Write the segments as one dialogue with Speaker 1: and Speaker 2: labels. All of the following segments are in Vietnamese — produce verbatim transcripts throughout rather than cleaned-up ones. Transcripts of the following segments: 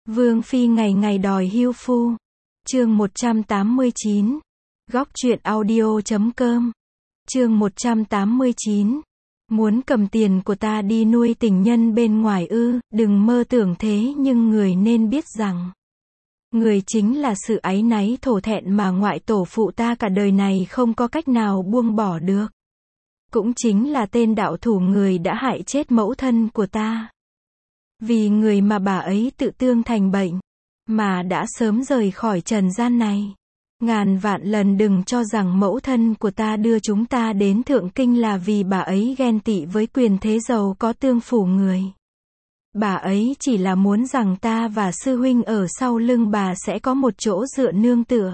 Speaker 1: Vương phi ngày ngày đòi hưu phu. Chương một trăm tám mươi chín. Góc truyện audio chấm com. Chương một trăm tám mươi chín. Muốn cầm tiền của ta đi nuôi tình nhân bên ngoài ư, đừng mơ tưởng thế, nhưng người nên biết rằng người chính là sự áy náy thổ thẹn mà ngoại tổ phụ ta cả đời này không có cách nào buông bỏ được. Cũng chính là tên đạo thủ người đã hại chết mẫu thân của ta. Vì người mà bà ấy tự tương thành bệnh, mà đã sớm rời khỏi trần gian này. Ngàn vạn lần đừng cho rằng mẫu thân của ta đưa chúng ta đến thượng kinh là vì bà ấy ghen tị với quyền thế giàu có tương phủ người. Bà ấy chỉ là muốn rằng ta và sư huynh ở sau lưng bà sẽ có một chỗ dựa nương tựa,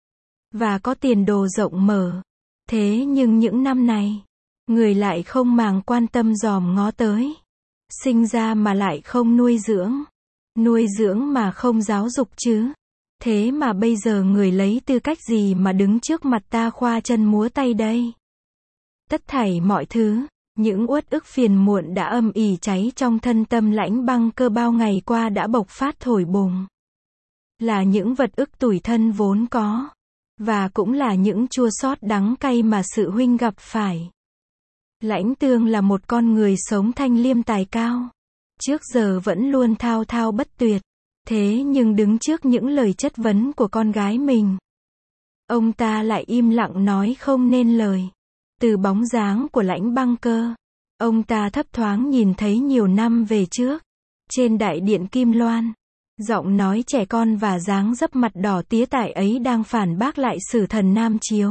Speaker 1: và có tiền đồ rộng mở. Thế nhưng những năm này, người lại không màng quan tâm dòm ngó tới. Sinh ra mà lại không nuôi dưỡng. Nuôi dưỡng mà không giáo dục chứ. Thế mà bây giờ người lấy tư cách gì mà đứng trước mặt ta khoa chân múa tay đây? Tất thảy mọi thứ, những uất ức phiền muộn đã âm ỉ cháy trong thân tâm Lãnh Băng Cơ bao ngày qua đã bộc phát thổi bùng. Là những vật ức tủi thân vốn có, và cũng là những chua xót đắng cay mà sự huynh gặp phải. Lãnh Tương là một con người sống thanh liêm tài cao, trước giờ vẫn luôn thao thao bất tuyệt. Thế nhưng đứng trước những lời chất vấn của con gái mình, ông ta lại im lặng nói không nên lời. Từ bóng dáng của Lãnh Băng Cơ, ông ta thấp thoáng nhìn thấy nhiều năm về trước, trên đại điện Kim Loan, giọng nói trẻ con và dáng dấp mặt đỏ tía tại ấy đang phản bác lại sử thần Nam Chiếu.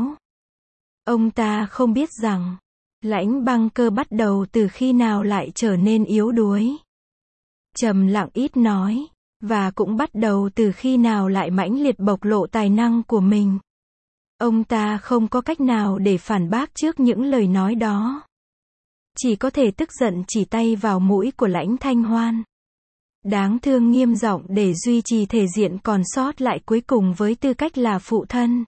Speaker 1: Ông ta không biết rằng, Lãnh Băng Cơ bắt đầu từ khi nào lại trở nên yếu đuối, trầm lặng ít nói, và cũng bắt đầu từ khi nào lại mãnh liệt bộc lộ tài năng của mình. Ông ta không có cách nào để phản bác trước những lời nói đó. Chỉ có thể tức giận chỉ tay vào mũi của Lãnh Thanh Hoan. Đáng thương nghiêm giọng để duy trì thể diện còn sót lại cuối cùng với tư cách là phụ thân.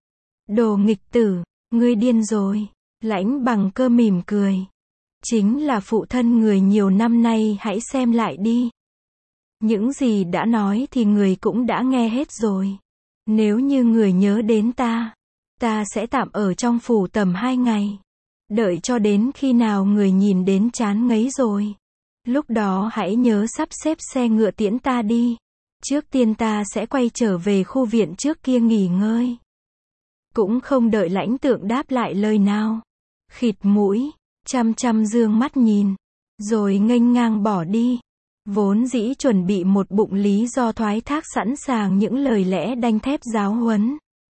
Speaker 1: Đồ nghịch tử, ngươi điên rồi. Lãnh Bằng Cơ mỉm cười. Chính là phụ thân người nhiều năm nay, hãy xem lại đi. Những gì đã nói thì người cũng đã nghe hết rồi. Nếu như người nhớ đến ta, ta sẽ tạm ở trong phủ tầm hai ngày. Đợi cho đến khi nào người nhìn đến chán ngấy rồi. Lúc đó hãy nhớ sắp xếp xe ngựa tiễn ta đi. Trước tiên ta sẽ quay trở về khu viện trước kia nghỉ ngơi. Cũng không đợi Lãnh Tượng đáp lại lời nào. Khịt mũi, chăm chăm dương mắt nhìn, rồi nghênh ngang bỏ đi. Vốn dĩ chuẩn bị một bụng lý do thoái thác sẵn sàng những lời lẽ đanh thép giáo huấn.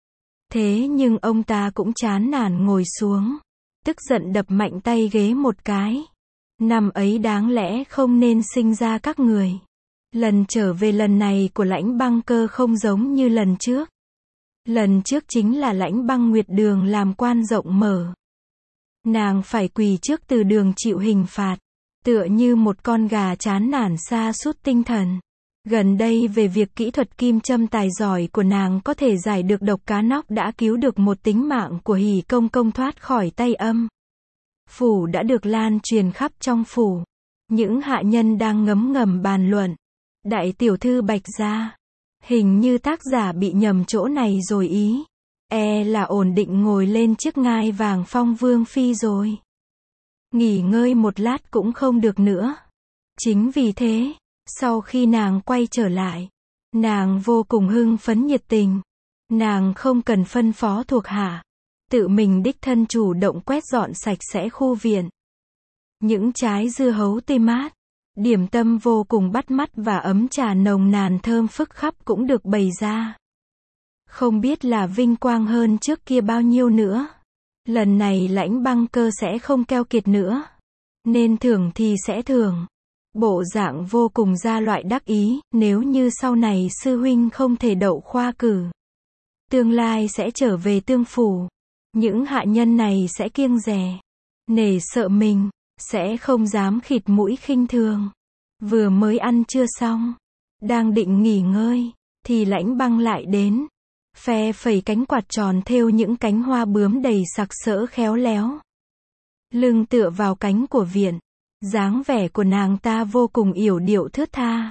Speaker 1: Thế nhưng ông ta cũng chán nản ngồi xuống, tức giận đập mạnh tay ghế một cái. Năm ấy đáng lẽ không nên sinh ra các người. Lần trở về lần này của Lãnh Băng Cơ không giống như lần trước. Lần trước chính là Lãnh Băng Nguyệt Đường làm quan rộng mở. Nàng phải quỳ trước từ đường chịu hình phạt, tựa như một con gà chán nản sa sút tinh thần. Gần đây về việc kỹ thuật kim châm tài giỏi của nàng có thể giải được độc cá nóc đã cứu được một tính mạng của Hỉ Công Công thoát khỏi tay âm phủ đã được lan truyền khắp trong phủ. Những hạ nhân đang ngấm ngầm bàn luận. Đại tiểu thư Bạch Gia, hình như tác giả bị nhầm chỗ này rồi ý. E là ổn định ngồi lên chiếc ngai vàng phong vương phi rồi. Nghỉ ngơi một lát cũng không được nữa. Chính vì thế, sau khi nàng quay trở lại, nàng vô cùng hưng phấn nhiệt tình. Nàng không cần phân phó thuộc hạ, tự mình đích thân chủ động quét dọn sạch sẽ khu viện. Những trái dưa hấu tươi mát, điểm tâm vô cùng bắt mắt và ấm trà nồng nàn thơm phức khắp cũng được bày ra. Không biết là vinh quang hơn trước kia bao nhiêu nữa. Lần này Lãnh Băng Cơ sẽ không keo kiệt nữa. Nên thưởng thì sẽ thưởng. Bộ dạng vô cùng ra loại đắc ý, nếu như sau này sư huynh không thể đậu khoa cử, tương lai sẽ trở về tương phủ. Những hạ nhân này sẽ kiêng dè, nể sợ mình, sẽ không dám khịt mũi khinh thường. Vừa mới ăn trưa xong, đang định nghỉ ngơi, thì Lãnh Băng lại đến. Phe phẩy cánh quạt tròn thêu những cánh hoa bướm đầy sặc sỡ khéo léo. Lưng tựa vào cánh của viện, dáng vẻ của nàng ta vô cùng yểu điệu thướt tha.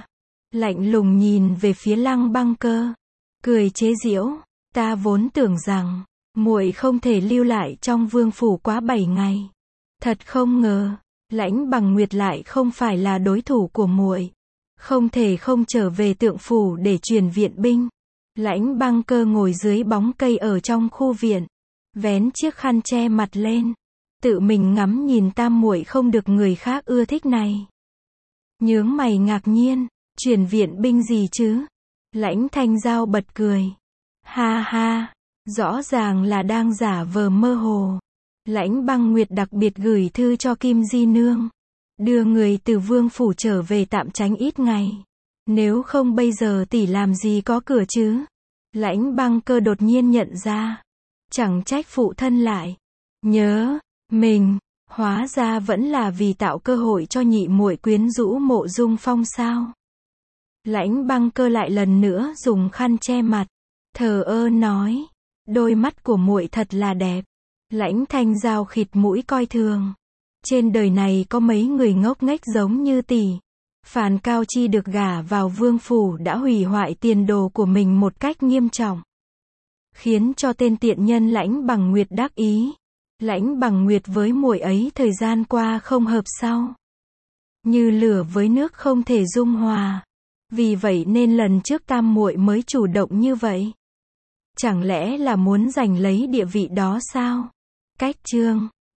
Speaker 1: lạnh lùng nhìn về phía Lăng Băng Cơ, cười chế giễu, ta vốn tưởng rằng, muội không thể lưu lại trong vương phủ quá bảy ngày. Thật không ngờ, Lãnh Bằng Nguyệt lại không phải là đối thủ của muội. Không thể không trở về Tượng phủ để truyền viện binh. Lãnh Băng Cơ ngồi dưới bóng cây ở trong khu viện, vén chiếc khăn che mặt lên, tự mình ngắm nhìn tam muội không được người khác ưa thích này. Nhướng mày ngạc nhiên, truyền viện binh gì chứ? Lãnh Thanh Giao bật cười. Ha ha, rõ ràng là đang giả vờ mơ hồ. Lãnh Băng Nguyệt đặc biệt gửi thư cho Kim Di Nương, đưa người từ vương phủ trở về tạm tránh ít ngày. Nếu không bây giờ tỷ làm gì có cửa chứ? Lãnh Băng Cơ đột nhiên nhận ra, chẳng trách phụ thân lại nhớ mình, hóa ra vẫn là vì tạo cơ hội cho nhị muội quyến rũ Mộ Dung Phong sao? Lãnh Băng Cơ lại lần nữa dùng khăn che mặt, thờ ơ nói, đôi mắt của muội thật là đẹp. Lãnh Thanh Giao khịt mũi coi thường, trên đời này có mấy người ngốc nghếch giống như tỷ. Phàn Cao Chi được gả vào vương phủ đã hủy hoại tiền đồ của mình một cách nghiêm trọng, khiến cho tên tiện nhân Lãnh Bằng Nguyệt đắc ý. Lãnh Bằng Nguyệt với muội ấy thời gian qua không hợp sao? Như lửa với nước không thể dung hòa. Vì vậy nên lần trước tam muội mới chủ động như vậy. Chẳng lẽ là muốn giành lấy địa vị đó sao? Cách chương